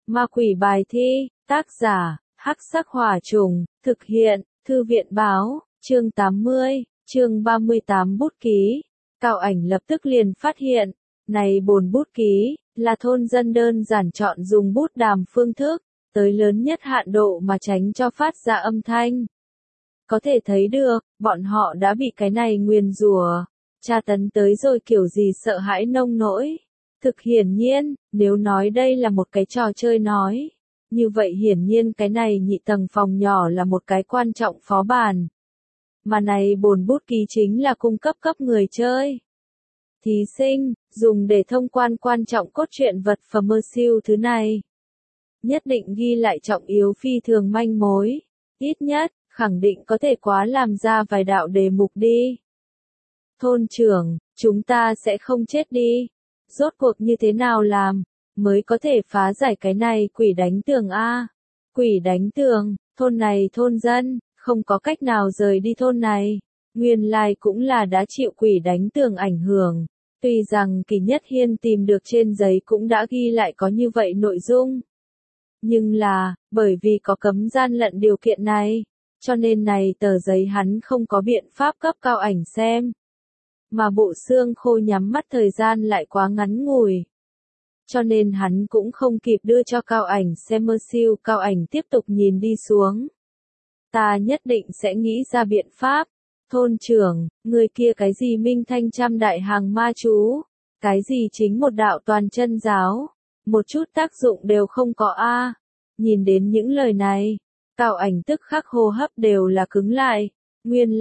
Ma quỷ bài thi, tác giả, Hắc Sắc Hỏa Trùng, thực hiện, Thư viện báo, chương 80, chương 38 bút ký. Cao Ảnh lập tức liền phát hiện, này bồn bút ký, là thôn dân đơn giản chọn dùng bút đàm phương thức, tới lớn nhất hạn độ mà tránh cho phát ra âm thanh. Có thể thấy được, bọn họ đã bị cái này nguyền rủa, tra tấn tới rồi kiểu gì sợ hãi nông nỗi. Thực hiển nhiên, nếu nói đây là một cái trò chơi nói, như vậy hiển nhiên cái này nhị tầng phòng nhỏ là một cái quan trọng phó bản. Mà này bồn bút ký chính là cung cấp người chơi. Thí sinh, dùng để thông quan quan trọng cốt truyện vật phẩm mơ siêu thứ này. Nhất định ghi lại trọng yếu phi thường manh mối. Ít nhất, khẳng định có thể quá làm ra vài đạo đề mục đi. Thôn trưởng, chúng ta sẽ không chết đi. Rốt cuộc như thế nào làm, mới có thể phá giải cái này quỷ đánh tường a? Quỷ đánh tường, thôn này thôn dân, không có cách nào rời đi thôn này. Nguyên lai cũng là đã chịu quỷ đánh tường ảnh hưởng. Tuy rằng Kỳ Nhất Hiên tìm được trên giấy cũng đã ghi lại có như vậy nội dung. Nhưng là, bởi vì có cấm gian lận điều kiện này, cho nên này tờ giấy hắn không có biện pháp cấp Cao Ảnh xem. Mà bộ xương khô nhắm mắt thời gian lại quá ngắn ngủi. Cho nên hắn cũng không kịp đưa cho Cao Ảnh xem mơ siêu. Cao Ảnh tiếp tục nhìn đi xuống. Ta nhất định sẽ nghĩ ra biện pháp. Thôn trưởng, người kia cái gì minh thanh trăm đại hàng ma chú, cái gì chính một đạo toàn chân giáo, một chút tác dụng đều không có a. Nhìn đến những lời này, Cao Ảnh tức khắc hô hấp đều là cứng lại. Nguyên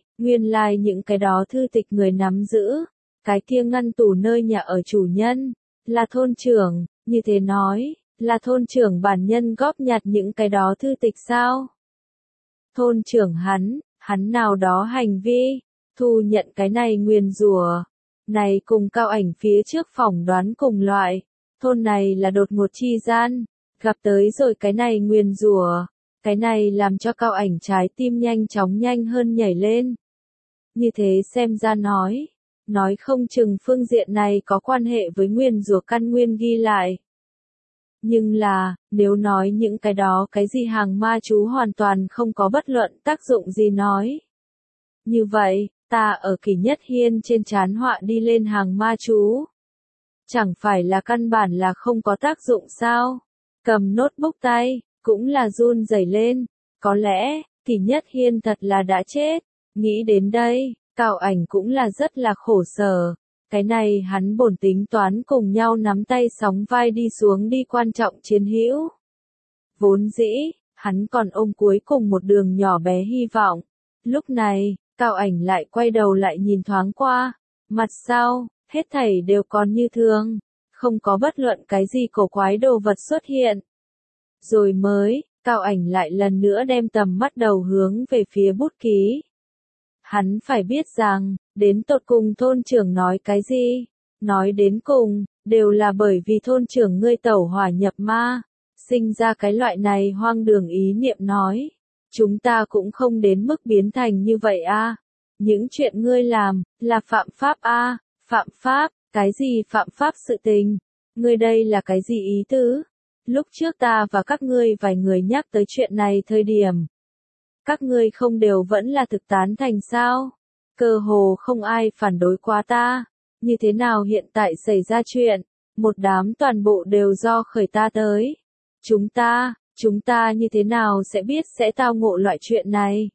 lai những cái đó thư tịch người nắm giữ, cái kia ngăn tủ nơi nhà ở chủ nhân, là thôn trưởng, như thế nói, là thôn trưởng bản nhân góp nhặt những cái đó thư tịch sao? Thôn trưởng hắn nào đó hành vi, thu nhận cái này nguyền rủa, này cùng Cao Ảnh phía trước phỏng đoán cùng loại, thôn này là đột ngột chi gian, gặp tới rồi cái này nguyền rủa. Cái này làm cho Cao Ảnh trái tim nhanh hơn nhảy lên. Như thế xem ra nói không chừng phương diện này có quan hệ với nguyền rủa căn nguyên ghi lại. Nhưng là, nếu nói những cái đó cái gì hàng ma chú hoàn toàn không có bất luận tác dụng gì nói. Như vậy, ta ở Kỳ Nhất Hiên trên trán họa đi lên hàng ma chú. Chẳng phải là căn bản là không có tác dụng sao? Cầm notebook tay, cũng là run rẩy lên. Có lẽ, Kỳ Nhất Hiên thật là đã chết. Nghĩ đến đây, Cao Ảnh cũng là rất là khổ sở. Cái này hắn bổn tính toán cùng nhau nắm tay sóng vai đi xuống đi quan trọng chiến hữu. Vốn dĩ, hắn còn ôm cuối cùng một đường nhỏ bé hy vọng. Lúc này, Cao Ảnh lại quay đầu lại nhìn thoáng qua. Mặt sau, hết thảy đều còn như thường. Không có bất luận cái gì cổ quái đồ vật xuất hiện. Rồi mới, Cao Ảnh lại lần nữa đem tầm mắt đầu hướng về phía bút ký. Hắn phải biết rằng, đến tột cùng thôn trưởng nói cái gì? Nói đến cùng, đều là bởi vì thôn trưởng ngươi tẩu hỏa nhập ma, sinh ra cái loại này hoang đường ý niệm nói. Chúng ta cũng không đến mức biến thành như vậy a. Những chuyện ngươi làm, là phạm pháp a. Phạm pháp, cái gì phạm pháp sự tình? Ngươi đây là cái gì ý tứ? Lúc trước ta và các ngươi vài người nhắc tới chuyện này thời điểm. Các ngươi không đều vẫn là thực tán thành sao? Cơ hồ không ai phản đối quá ta. Như thế nào hiện tại xảy ra chuyện? Một đám toàn bộ đều do khởi ta tới. Chúng ta như thế nào sẽ biết sẽ tao ngộ loại chuyện này?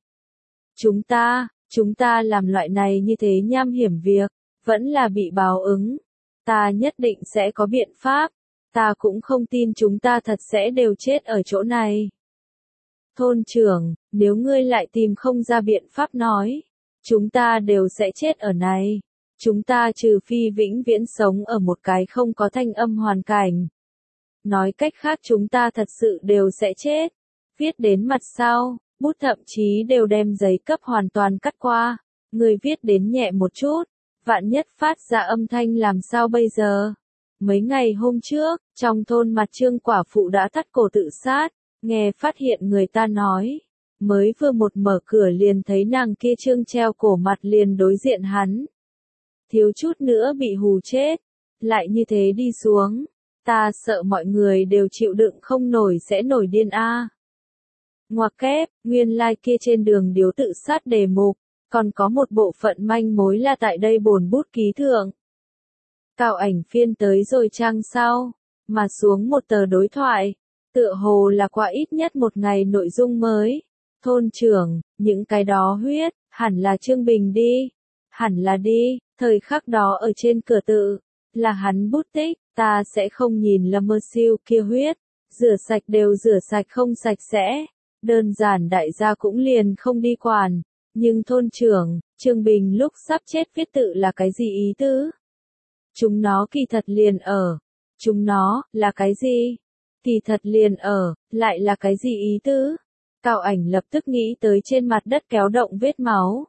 Chúng ta làm loại này như thế nham hiểm việc, vẫn là bị báo ứng. Ta nhất định sẽ có biện pháp. Ta cũng không tin chúng ta thật sẽ đều chết ở chỗ này. Thôn trưởng, nếu ngươi lại tìm không ra biện pháp nói, chúng ta đều sẽ chết ở này. Chúng ta trừ phi vĩnh viễn sống ở một cái không có thanh âm hoàn cảnh. Nói cách khác chúng ta thật sự đều sẽ chết. Viết đến mặt sau, bút thậm chí đều đem giấy cấp hoàn toàn cắt qua. Người viết đến nhẹ một chút, vạn nhất phát ra âm thanh làm sao bây giờ? Mấy ngày hôm trước, trong thôn mặt Trương quả phụ đã thắt cổ tự sát, nghe phát hiện người ta nói. Mới vừa một mở cửa liền thấy nàng kia Trương treo cổ mặt liền đối diện hắn. Thiếu chút nữa bị hù chết, lại như thế đi xuống. Ta sợ mọi người đều chịu đựng không nổi sẽ nổi điên a. Ngoặc kép, nguyên lai kia trên đường điếu tự sát đề mục, còn có một bộ phận manh mối là tại đây bổn bút ký thượng. Cao ảnh phiên tới rồi trang sau, mà xuống một tờ đối thoại, tựa hồ là qua ít nhất một ngày nội dung mới. Thôn trưởng, những cái đó huyết, hẳn là Trương Bình đi. Hẳn là đi, thời khắc đó ở trên cửa tự, là hắn bút tích, ta sẽ không nhìn là mơ siêu kia huyết. Rửa sạch đều rửa sạch không sạch sẽ. Đơn giản đại gia cũng liền không đi quản. Nhưng thôn trưởng, Trương Bình lúc sắp chết viết tự là cái gì ý tứ? Chúng nó kỳ thật liền ở. Chúng nó, là cái gì? Kỳ thật liền ở, lại là cái gì ý tứ? Cao ảnh lập tức nghĩ tới trên mặt đất kéo động vết máu.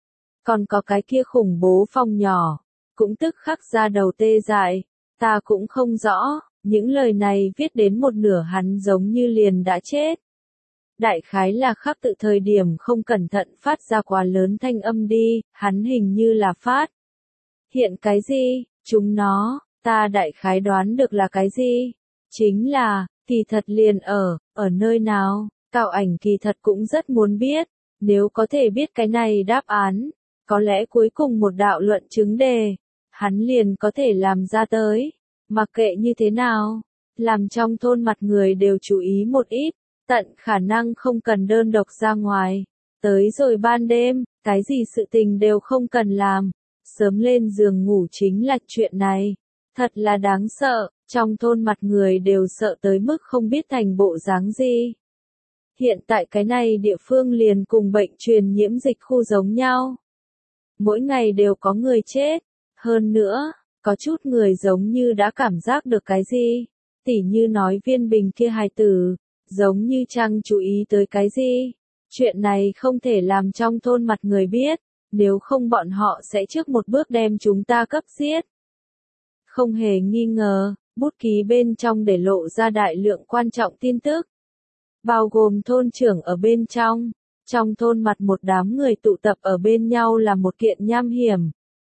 Còn có cái kia khủng bố phòng nhỏ, cũng tức khắc ra đầu tê dại. Ta cũng không rõ, những lời này viết đến một nửa hắn giống như liền đã chết. Đại khái là khắc tự thời điểm không cẩn thận phát ra quá lớn thanh âm đi, hắn hình như là phát. Hiện cái gì, chúng nó, ta đại khái đoán được là cái gì? Chính là, kỳ thật liền ở nơi nào? Cao ảnh kỳ thật cũng rất muốn biết, nếu có thể biết cái này đáp án, có lẽ cuối cùng một đạo luận chứng đề, hắn liền có thể làm ra tới. Mặc kệ như thế nào, làm trong thôn mặt người đều chú ý một ít, tận khả năng không cần đơn độc ra ngoài. Tới rồi ban đêm, cái gì sự tình đều không cần làm, sớm lên giường ngủ chính là chuyện này. Thật là đáng sợ, trong thôn mặt người đều sợ tới mức không biết thành bộ dáng gì. Hiện tại cái này địa phương liền cùng bệnh truyền nhiễm dịch khu giống nhau. Mỗi ngày đều có người chết. Hơn nữa, có chút người giống như đã cảm giác được cái gì. Tỉ như nói Viên Bình kia hài tử, giống như chăng chú ý tới cái gì. Chuyện này không thể làm trong thôn mặt người biết, nếu không bọn họ sẽ trước một bước đem chúng ta cấp giết. Không hề nghi ngờ, bút ký bên trong để lộ ra đại lượng quan trọng tin tức. Bao gồm thôn trưởng ở bên trong thôn mặt một đám người tụ tập ở bên nhau là một kiện nham hiểm.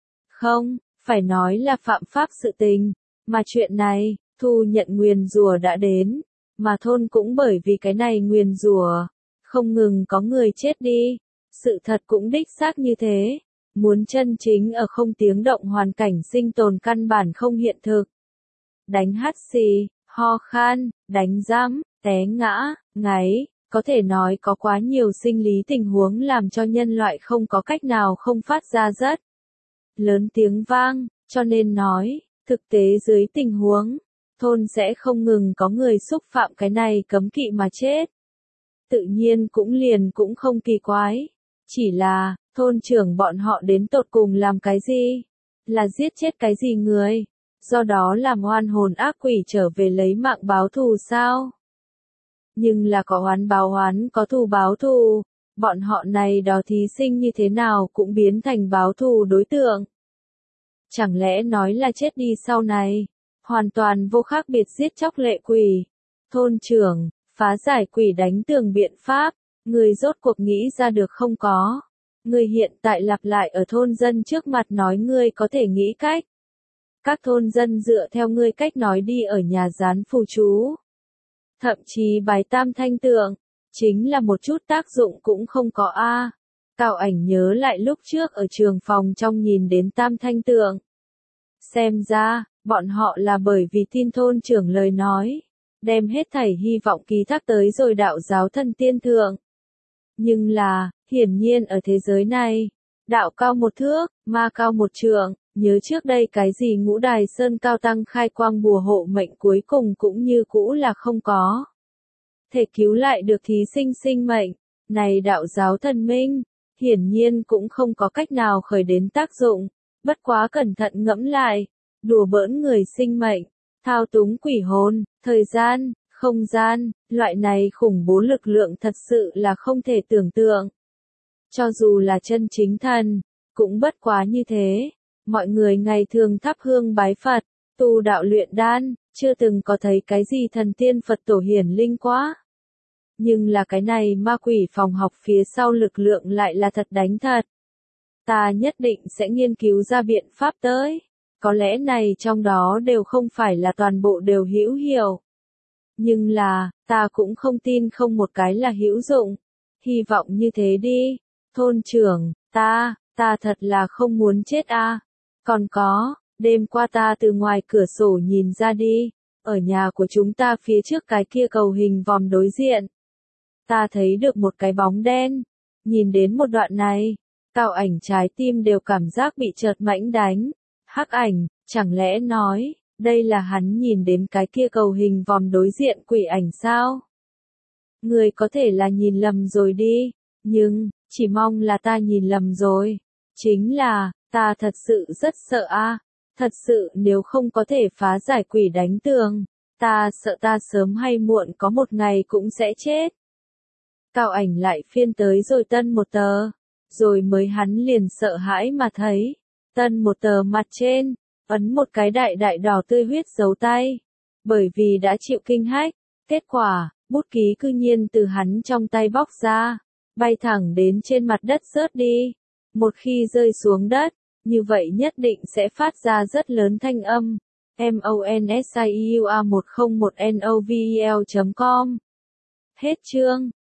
Không, phải nói là phạm pháp sự tình, mà chuyện này, thu nhận nguyền rủa đã đến, mà thôn cũng bởi vì cái này nguyền rủa, không ngừng có người chết đi. Sự thật cũng đích xác như thế, muốn chân chính ở không tiếng động hoàn cảnh sinh tồn căn bản không hiện thực. Đánh hắt xì, ho khan, đánh giám, té ngã, ngáy, có thể nói có quá nhiều sinh lý tình huống làm cho nhân loại không có cách nào không phát ra rất lớn tiếng vang, cho nên nói, thực tế dưới tình huống, thôn sẽ không ngừng có người xúc phạm cái này cấm kỵ mà chết. Tự nhiên cũng không kỳ quái, chỉ là, thôn trưởng bọn họ đến tột cùng làm cái gì? Là giết chết cái gì người? Do đó làm oan hồn ác quỷ trở về lấy mạng báo thù sao? Nhưng là có oán báo oán, có thù báo thù, bọn họ này đó thí sinh như thế nào cũng biến thành báo thù đối tượng. Chẳng lẽ nói là chết đi sau này, hoàn toàn vô khác biệt giết chóc lệ quỷ. Thôn trưởng, phá giải quỷ đánh tường biện pháp, người rốt cuộc nghĩ ra được không có. Người hiện tại lặp lại ở thôn dân trước mặt nói ngươi có thể nghĩ cách. Các thôn dân dựa theo ngươi cách nói đi ở nhà dán phù chú. Thậm chí bài tam thanh tượng, chính là một chút tác dụng cũng không có a. Cao ảnh nhớ lại lúc trước ở trường phòng trong nhìn đến tam thanh tượng. Xem ra, bọn họ là bởi vì tin thôn trưởng lời nói, đem hết thảy hy vọng ký thác tới rồi đạo giáo thần tiên thượng. Nhưng là, hiển nhiên ở thế giới này, đạo cao một thước, ma cao một trượng, nhớ trước đây cái gì Ngũ Đài Sơn cao tăng khai quang bùa hộ mệnh cuối cùng cũng như cũ là không có. Thể cứu lại được thí sinh sinh mệnh, này đạo giáo thần minh, hiển nhiên cũng không có cách nào khởi đến tác dụng, bất quá cẩn thận ngẫm lại, đùa bỡn người sinh mệnh, thao túng quỷ hồn, thời gian, không gian, loại này khủng bố lực lượng thật sự là không thể tưởng tượng. Cho dù là chân chính thần, cũng bất quá như thế. Mọi người ngày thường thắp hương bái Phật, tu đạo luyện đan, chưa từng có thấy cái gì thần tiên Phật tổ hiển linh quá. Nhưng là cái này ma quỷ phòng học phía sau lực lượng lại là thật đánh thật. Ta nhất định sẽ nghiên cứu ra biện pháp tới. có lẽ này trong đó đều không phải là toàn bộ đều hữu hiệu. Nhưng là, ta cũng không tin không một cái là hữu dụng. Hy vọng như thế đi. Thôn trưởng, ta thật là không muốn chết a. Còn có, đêm qua ta từ ngoài cửa sổ nhìn ra đi, ở nhà của chúng ta phía trước cái kia cầu hình vòm đối diện. Ta thấy được một cái bóng đen. Nhìn đến một đoạn này, Cao Ảnh trái tim đều cảm giác bị chợt mãnh đánh. Hắc Ảnh, chẳng lẽ nói, đây là hắn nhìn đến cái kia cầu hình vòm đối diện quỷ ảnh sao? Người có thể là nhìn lầm rồi đi, nhưng, chỉ mong là ta nhìn lầm rồi. Chính là, ta thật sự rất sợ a. Thật sự nếu không có thể phá giải quỷ đánh tường, ta sợ ta sớm hay muộn có một ngày cũng sẽ chết. Cao Ảnh lại phiên tới rồi tân một tờ, rồi mới hắn liền sợ hãi mà thấy, tân một tờ mặt trên, ấn một cái đại đại đỏ tươi huyết dấu tay. Bởi vì đã chịu kinh hách, kết quả, bút ký cư nhiên từ hắn trong tay bóc ra, bay thẳng đến trên mặt đất rớt đi. Một khi rơi xuống đất, như vậy nhất định sẽ phát ra rất lớn thanh âm. MONSIUA101NOVEL.com. Hết chương.